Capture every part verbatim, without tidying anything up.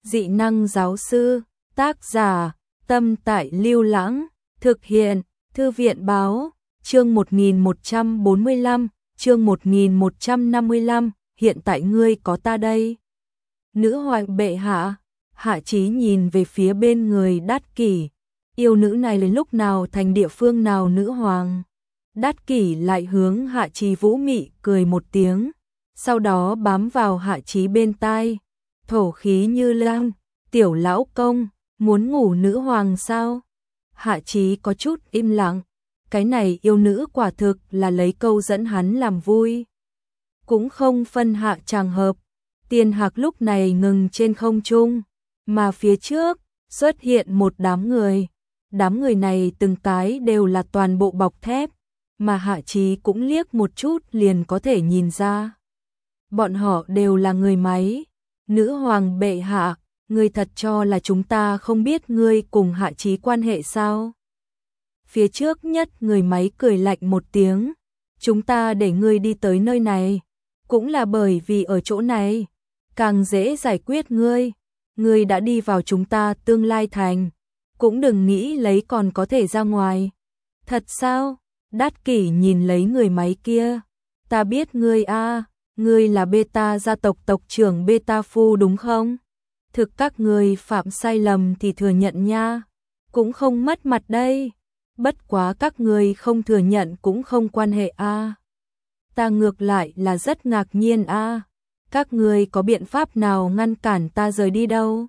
Dị năng giáo sư, tác giả, Tâm Tại Lưu Lãng, thực hiện, Thư viện báo, chương một nghìn một trăm bốn mươi lăm, chương một nghìn một trăm năm mươi lăm, hiện tại ngươi có ta đây. Nữ hoàng bệ hạ, Hạ Chí nhìn về phía bên người Đát Kỷ, yêu nữ này đến lúc nào thành địa phương nào nữ hoàng. Đát Kỷ lại hướng Hạ Chí vũ mị cười một tiếng, sau đó bám vào Hạ Chí bên tai, thổ khí như lan, tiểu lão công, muốn ngủ nữ hoàng sao? Hạ Chí có chút im lặng, cái này yêu nữ quả thực là lấy câu dẫn hắn làm vui. Cũng không phân hạ tràng hợp, Tiền Hạc lúc này ngừng trên không trung, mà phía trước xuất hiện một đám người. Đám người này từng cái đều là toàn bộ bọc thép, mà Hạ Chí cũng liếc một chút liền có thể nhìn ra. Bọn họ đều là người máy. Nữ hoàng bệ hạ, ngươi thật cho là chúng ta không biết ngươi cùng Hạ Chí quan hệ sao? Phía trước nhất người máy cười lạnh một tiếng, chúng ta để ngươi đi tới nơi này, cũng là bởi vì ở chỗ này càng dễ giải quyết ngươi. Ngươi đã đi vào chúng ta tương lai thành, cũng đừng nghĩ lấy còn có thể ra ngoài. Thật sao? Đát Kỷ nhìn lấy người máy kia, ta biết ngươi a, ngươi là Beta gia tộc tộc trưởng Beta Phu đúng không? Thực các ngươi phạm sai lầm thì thừa nhận nha, cũng không mất mặt đây. Bất quá các ngươi không thừa nhận cũng không quan hệ a. Ta ngược lại là rất ngạc nhiên a, các ngươi có biện pháp nào ngăn cản ta rời đi đâu?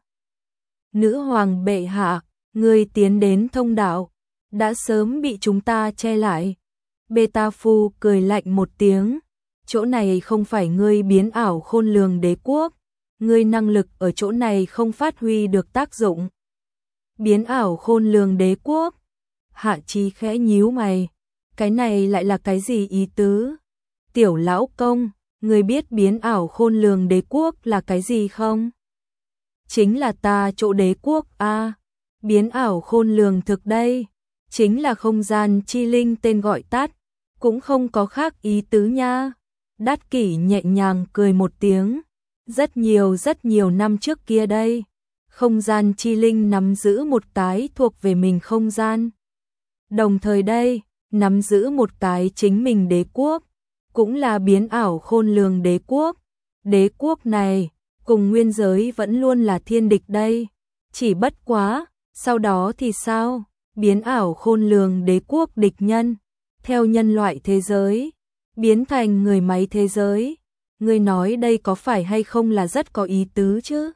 Nữ hoàng bệ hạ, ngươi tiến đến thông đạo, đã sớm bị chúng ta che lại. Beta Phu cười lạnh một tiếng, chỗ này không phải ngươi biến ảo khôn lường đế quốc, ngươi năng lực ở chỗ này không phát huy được tác dụng. Biến ảo khôn lường đế quốc? Hạ Chí khẽ nhíu mày, cái này lại là cái gì ý tứ? Tiểu lão công, ngươi biết biến ảo khôn lường đế quốc là cái gì không? Chính là ta chỗ đế quốc a. Biến ảo khôn lường thực đây, chính là không gian chi linh tên gọi tắt, cũng không có khác ý tứ nha. Đát Kỷ nhẹ nhàng cười một tiếng, rất nhiều rất nhiều năm trước kia đây, không gian chi linh nắm giữ một cái thuộc về mình không gian. Đồng thời đây, nắm giữ một cái chính mình đế quốc, cũng là biến ảo khôn lường đế quốc. Đế quốc này, cùng nguyên giới vẫn luôn là thiên địch đây. Chỉ bất quá, sau đó thì sao? Biến ảo khôn lường đế quốc địch nhân, theo nhân loại thế giới, biến thành người máy thế giới. Ngươi nói đây có phải hay không là rất có ý tứ chứ?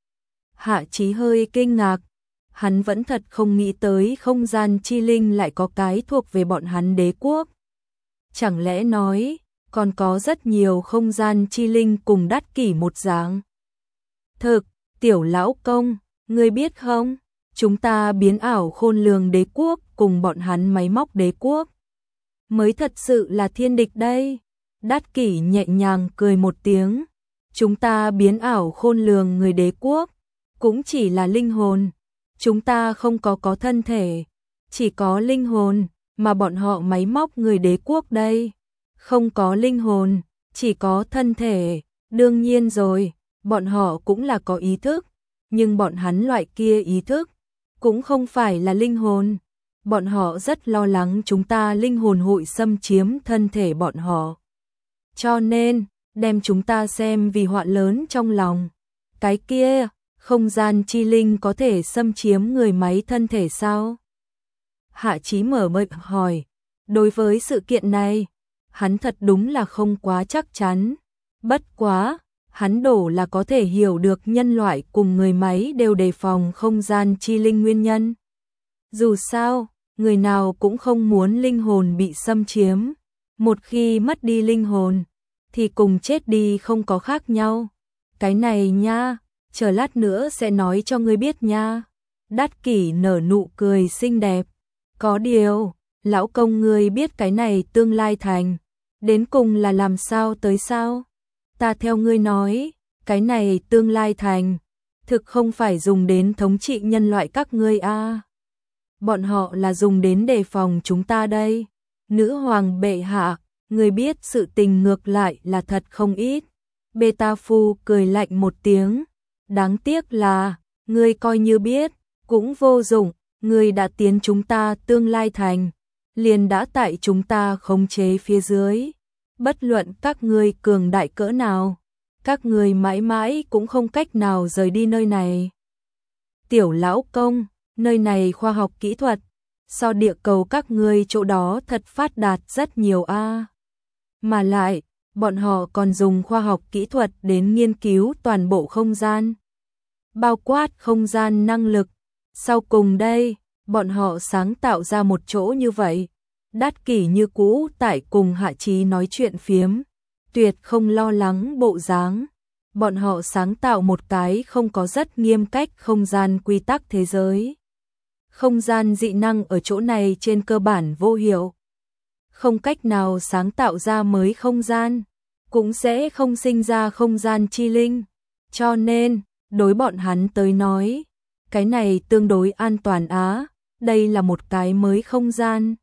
Hạ Chí hơi kinh ngạc, hắn vẫn thật không nghĩ tới không gian chi linh lại có cái thuộc về bọn hắn đế quốc. Chẳng lẽ nói, còn có rất nhiều không gian chi linh cùng Đát Kỷ một dáng? Thực, tiểu lão công, ngươi biết không, chúng ta biến ảo khôn lường đế quốc cùng bọn hắn máy móc đế quốc mới thật sự là thiên địch đây. Đát Kỷ nhẹ nhàng cười một tiếng, chúng ta biến ảo khôn lường người đế quốc cũng chỉ là linh hồn, chúng ta không có có thân thể, chỉ có linh hồn, mà bọn họ máy móc người đế quốc đây, không có linh hồn, chỉ có thân thể. Đương nhiên rồi, bọn họ cũng là có ý thức, nhưng bọn hắn loại kia ý thức cũng không phải là linh hồn. Bọn họ rất lo lắng chúng ta linh hồn hội xâm chiếm thân thể bọn họ, cho nên đem chúng ta xem vì họa lớn trong lòng. Cái kia, không gian chi linh có thể xâm chiếm người máy thân thể sao? Hạ Chí mở miệng hỏi. Đối với sự kiện này, hắn thật đúng là không quá chắc chắn. Bất quá, hắn đổ là có thể hiểu được nhân loại cùng người máy đều đề phòng không gian chi linh nguyên nhân. Dù sao, người nào cũng không muốn linh hồn bị xâm chiếm. Một khi mất đi linh hồn, thì cùng chết đi không có khác nhau. Cái này nha, chờ lát nữa sẽ nói cho ngươi biết nha. Đát Kỷ nở nụ cười xinh đẹp. Có điều, lão công ngươi biết cái này tương lai thành, đến cùng là làm sao tới sao? Ta theo ngươi nói, cái này tương lai thành, thực không phải dùng đến thống trị nhân loại các ngươi a. Bọn họ là dùng đến đề phòng chúng ta đây. Nữ hoàng bệ hạ, ngươi biết sự tình ngược lại là thật không ít. Beta Phu cười lạnh một tiếng, đáng tiếc là, ngươi coi như biết, cũng vô dụng, ngươi đã tiến chúng ta tương lai thành, liền đã tại chúng ta khống chế phía dưới. Bất luận các ngươi cường đại cỡ nào, các ngươi mãi mãi cũng không cách nào rời đi nơi này. Tiểu lão công, nơi này khoa học kỹ thuật, so địa cầu các ngươi chỗ đó thật phát đạt rất nhiều a. Mà lại, bọn họ còn dùng khoa học kỹ thuật đến nghiên cứu toàn bộ không gian, bao quát không gian năng lực. Sau cùng đây, bọn họ sáng tạo ra một chỗ như vậy. Đát Kỷ như cũ tại cùng Hạ Chí nói chuyện phiếm, tuyệt không lo lắng bộ dáng. Bọn họ sáng tạo một cái không có rất nghiêm cách không gian quy tắc thế giới. Không gian dị năng ở chỗ này trên cơ bản vô hiệu. Không cách nào sáng tạo ra mới không gian, cũng sẽ không sinh ra không gian chi linh. Cho nên, đối bọn hắn tới nói, cái này tương đối an toàn á, đây là một cái mới không gian.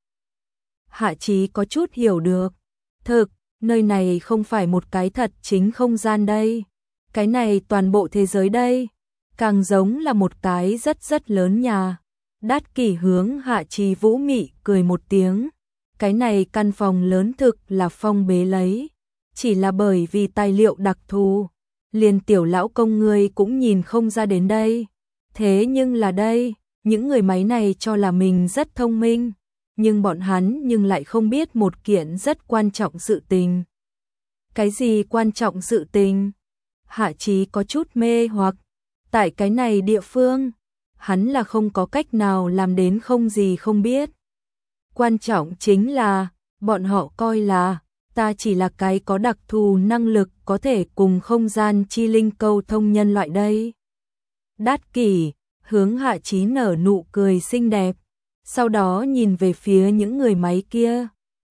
Hạ Chí có chút hiểu được. Thực, nơi này không phải một cái thật chính không gian đây. Cái này toàn bộ thế giới đây, càng giống là một cái rất rất lớn nhà. Đát Kỷ hướng Hạ Chí vũ mị cười một tiếng. Cái này căn phòng lớn thực là phong bế lấy. Chỉ là bởi vì tài liệu đặc thù, liền tiểu lão công ngươi cũng nhìn không ra đến đây. Thế nhưng là đây, những người máy này cho là mình rất thông minh, nhưng bọn hắn nhưng lại không biết một kiện rất quan trọng sự tình. Cái gì quan trọng sự tình? Hạ Chí có chút mê hoặc. Tại cái này địa phương, hắn là không có cách nào làm đến không gì không biết. Quan trọng chính là, bọn họ coi là, ta chỉ là cái có đặc thù năng lực có thể cùng không gian chi linh câu thông nhân loại đây. Đát Kỷ hướng Hạ Chí nở nụ cười xinh đẹp, sau đó nhìn về phía những người máy kia.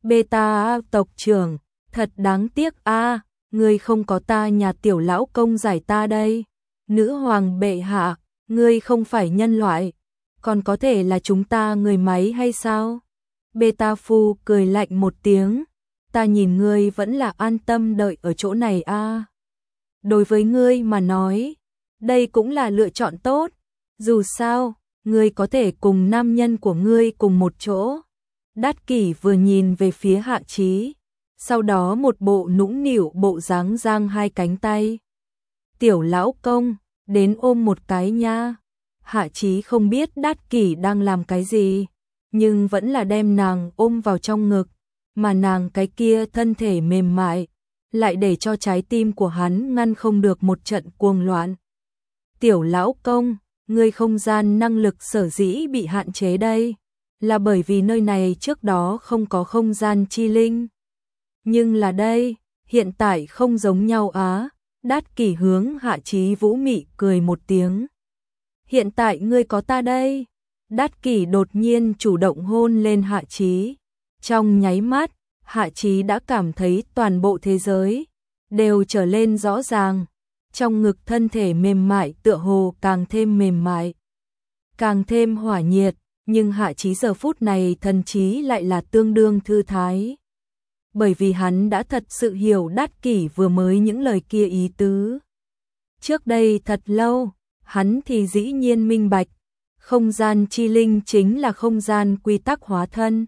Beta tộc trưởng, thật đáng tiếc a, ngươi không có ta nhà tiểu lão công giải ta đây. Nữ hoàng bệ hạ, ngươi không phải nhân loại, còn có thể là chúng ta người máy hay sao? Beta Phu cười lạnh một tiếng, ta nhìn ngươi vẫn là an tâm đợi ở chỗ này a. Đối với ngươi mà nói, đây cũng là lựa chọn tốt, dù sao, ngươi có thể cùng nam nhân của ngươi cùng một chỗ. Đát Kỷ vừa nhìn về phía Hạ Chí, sau đó một bộ nũng nịu bộ dáng giang hai cánh tay. Tiểu lão công, đến ôm một cái nha. Hạ Chí không biết Đát Kỷ đang làm cái gì, nhưng vẫn là đem nàng ôm vào trong ngực, mà nàng cái kia thân thể mềm mại, lại để cho trái tim của hắn ngăn không được một trận cuồng loạn. Tiểu lão công, ngươi không gian năng lực sở dĩ bị hạn chế đây, là bởi vì nơi này trước đó không có không gian chi linh. Nhưng là đây, hiện tại không giống nhau á. Đát Kỷ hướng Hạ Chí vũ mị cười một tiếng. Hiện tại ngươi có ta đây. Đát Kỷ đột nhiên chủ động hôn lên Hạ Chí. Trong nháy mắt, Hạ Chí đã cảm thấy toàn bộ thế giới đều trở lên rõ ràng. Trong ngực thân thể mềm mại tựa hồ càng thêm mềm mại, càng thêm hỏa nhiệt, nhưng Hạ Chí giờ phút này thần trí lại là tương đương thư thái. Bởi vì hắn đã thật sự hiểu Đát Kỷ vừa mới những lời kia ý tứ. Trước đây thật lâu, hắn thì dĩ nhiên minh bạch, không gian chi linh chính là không gian quy tắc hóa thân.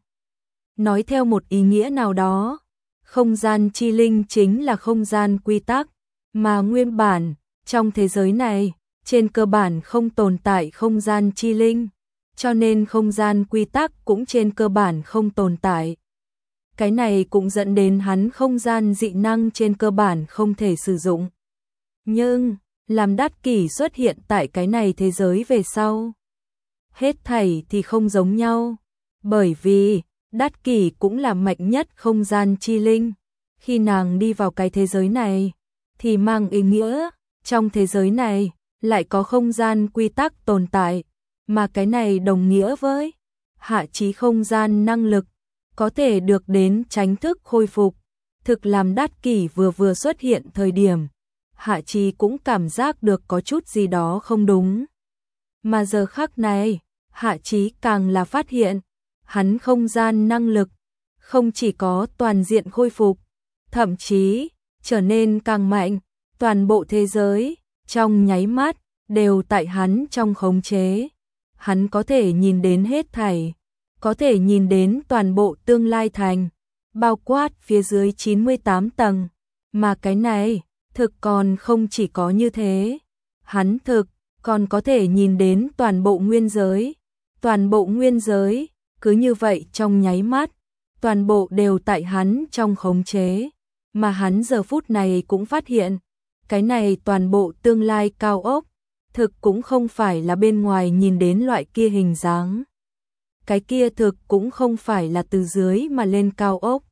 Nói theo một ý nghĩa nào đó, không gian chi linh chính là không gian quy tắc, mà nguyên bản, trong thế giới này, trên cơ bản không tồn tại không gian chi linh, cho nên không gian quy tắc cũng trên cơ bản không tồn tại. Cái này cũng dẫn đến hắn không gian dị năng trên cơ bản không thể sử dụng. Nhưng, làm Đát Kỷ xuất hiện tại cái này thế giới về sau, hết thảy thì không giống nhau, bởi vì Đát Kỷ cũng là mạnh nhất không gian chi linh. Khi nàng đi vào cái thế giới này, thì mang ý nghĩa, trong thế giới này, lại có không gian quy tắc tồn tại, mà cái này đồng nghĩa với Hạ Chí không gian năng lực, có thể được đến tránh thức khôi phục. Thực làm Đát Kỷ vừa vừa xuất hiện thời điểm, Hạ Chí cũng cảm giác được có chút gì đó không đúng. Mà giờ khắc này, Hạ Chí càng là phát hiện, hắn không gian năng lực, không chỉ có toàn diện khôi phục, thậm chí trở nên càng mạnh, toàn bộ thế giới trong nháy mắt, đều tại hắn trong khống chế. Hắn có thể nhìn đến hết thảy, có thể nhìn đến toàn bộ tương lai thành, bao quát phía dưới chín mươi tám tầng. Mà cái này, thực còn không chỉ có như thế. Hắn thực, còn có thể nhìn đến toàn bộ nguyên giới. Toàn bộ nguyên giới, cứ như vậy trong nháy mắt, toàn bộ đều tại hắn trong khống chế. Mà hắn giờ phút này cũng phát hiện, cái này toàn bộ tương lai cao ốc, thực cũng không phải là bên ngoài nhìn đến loại kia hình dáng. Cái kia thực cũng không phải là từ dưới mà lên cao ốc,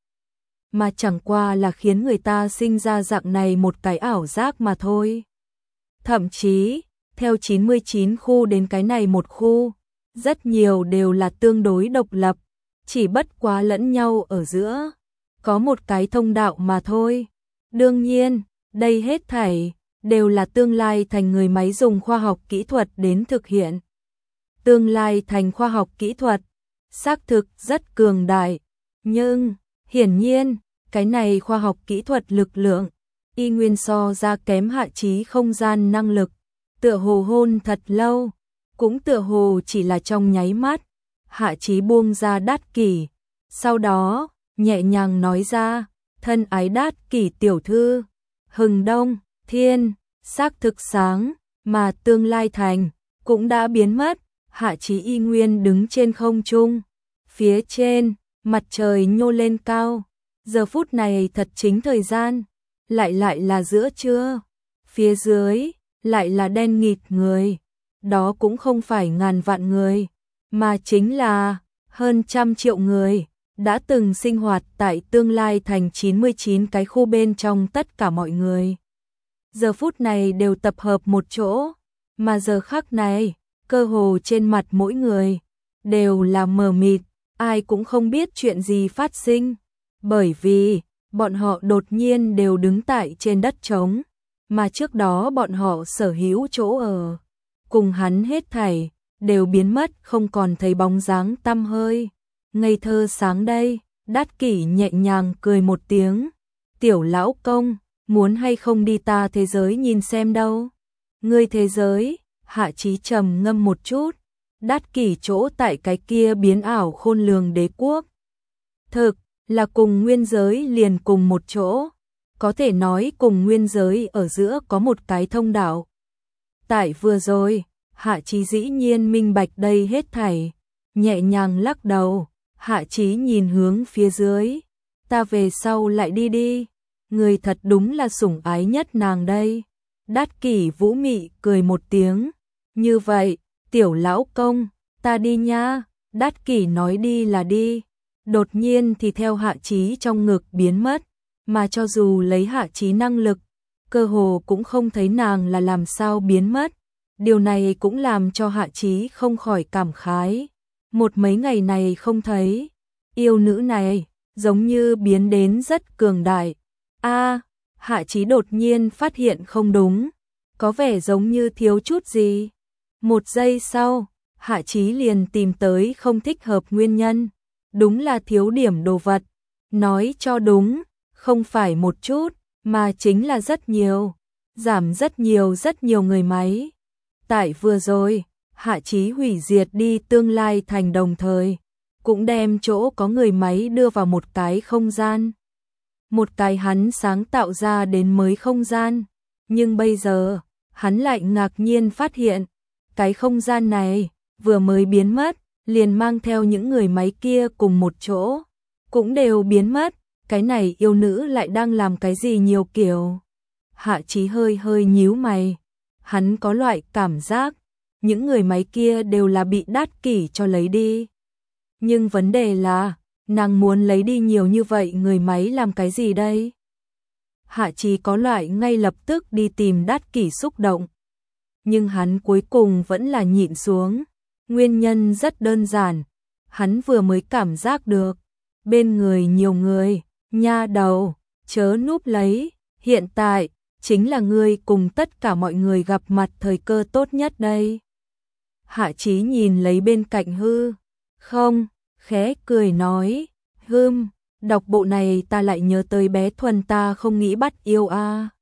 mà chẳng qua là khiến người ta sinh ra dạng này một cái ảo giác mà thôi. Thậm chí, theo chín mươi chín khu đến cái này một khu, rất nhiều đều là tương đối độc lập, chỉ bất quá lẫn nhau ở giữa, có một cái thông đạo mà thôi. Đương nhiên, đây hết thảy đều là tương lai thành người máy dùng khoa học kỹ thuật đến thực hiện. Tương lai thành khoa học kỹ thuật, xác thực rất cường đại, nhưng hiển nhiên, cái này khoa học kỹ thuật lực lượng, y nguyên so ra kém Hạ Chí không gian năng lực, tựa hồ hôn thật lâu, cũng tựa hồ chỉ là trong nháy mắt. Hạ Chí buông ra Đát Kỷ, sau đó, nhẹ nhàng nói ra, thân ái Đát Kỷ tiểu thư, hừng đông, thiên, xác thực sáng, mà tương lai thành, cũng đã biến mất. Hạ Chí y nguyên đứng trên không trung, phía trên, mặt trời nhô lên cao, giờ phút này thật chính thời gian, lại lại là giữa trưa, phía dưới, lại là đen nghịt người, đó cũng không phải ngàn vạn người, mà chính là hơn trăm triệu người, đã từng sinh hoạt tại tương lai thành chín mươi chín cái khu bên trong. Tất cả mọi người giờ phút này đều tập hợp một chỗ, mà giờ khắc này, cơ hồ trên mặt mỗi người đều là mờ mịt, ai cũng không biết chuyện gì phát sinh, bởi vì bọn họ đột nhiên đều đứng tại trên đất trống, mà trước đó bọn họ sở hữu chỗ ở, cùng hắn hết thảy đều biến mất, không còn thấy bóng dáng tăm hơi. Ngây thơ sáng đây, Đát Kỷ nhẹ nhàng cười một tiếng, tiểu lão công, muốn hay không đi ta thế giới nhìn xem đâu? Ngươi thế giới? Hạ Chí trầm ngâm một chút, Đát Kỷ chỗ tại cái kia biến ảo khôn lường đế quốc, thực là cùng nguyên giới liền cùng một chỗ, có thể nói cùng nguyên giới ở giữa có một cái thông đạo. Tại vừa rồi, Hạ Chí dĩ nhiên minh bạch đây hết thảy, nhẹ nhàng lắc đầu. Hạ Chí nhìn hướng phía dưới, ta về sau lại đi đi, người thật đúng là sủng ái nhất nàng đây. Đát Kỷ vũ mị cười một tiếng, như vậy, tiểu lão công, ta đi nha. Đát Kỷ nói đi là đi, đột nhiên thì theo Hạ Chí trong ngực biến mất, mà cho dù lấy Hạ Chí năng lực, cơ hồ cũng không thấy nàng là làm sao biến mất. Điều này cũng làm cho Hạ Chí không khỏi cảm khái. Một mấy ngày này không thấy, yêu nữ này, giống như biến đến rất cường đại. A, Hạ Chí đột nhiên phát hiện không đúng, có vẻ giống như thiếu chút gì. Một giây sau, Hạ Chí liền tìm tới không thích hợp nguyên nhân, đúng là thiếu điểm đồ vật. Nói cho đúng, không phải một chút, mà chính là rất nhiều, giảm rất nhiều rất nhiều người máy. Tại vừa rồi, Hạ Chí hủy diệt đi tương lai thành đồng thời, cũng đem chỗ có người máy đưa vào một cái không gian. Một cái hắn sáng tạo ra đến mới không gian, nhưng bây giờ, hắn lại ngạc nhiên phát hiện, cái không gian này vừa mới biến mất, liền mang theo những người máy kia cùng một chỗ, cũng đều biến mất. Cái này yêu nữ lại đang làm cái gì nhiều kiểu? Hạ Chí hơi hơi nhíu mày, hắn có loại cảm giác những người máy kia đều là bị Đát Kỷ cho lấy đi. Nhưng vấn đề là, nàng muốn lấy đi nhiều như vậy người máy làm cái gì đây? Hạ Chí có loại ngay lập tức đi tìm Đát Kỷ xúc động. Nhưng hắn cuối cùng vẫn là nhịn xuống. Nguyên nhân rất đơn giản. Hắn vừa mới cảm giác được. Bên người nhiều người, nha đầu, chớ núp lấy. Hiện tại, chính là ngươi cùng tất cả mọi người gặp mặt thời cơ tốt nhất đây. Hạ Chí nhìn lấy bên cạnh hư. Không, khẽ cười nói. Hừm, đọc bộ này ta lại nhớ tới bé Thuần ta không nghĩ bắt yêu a.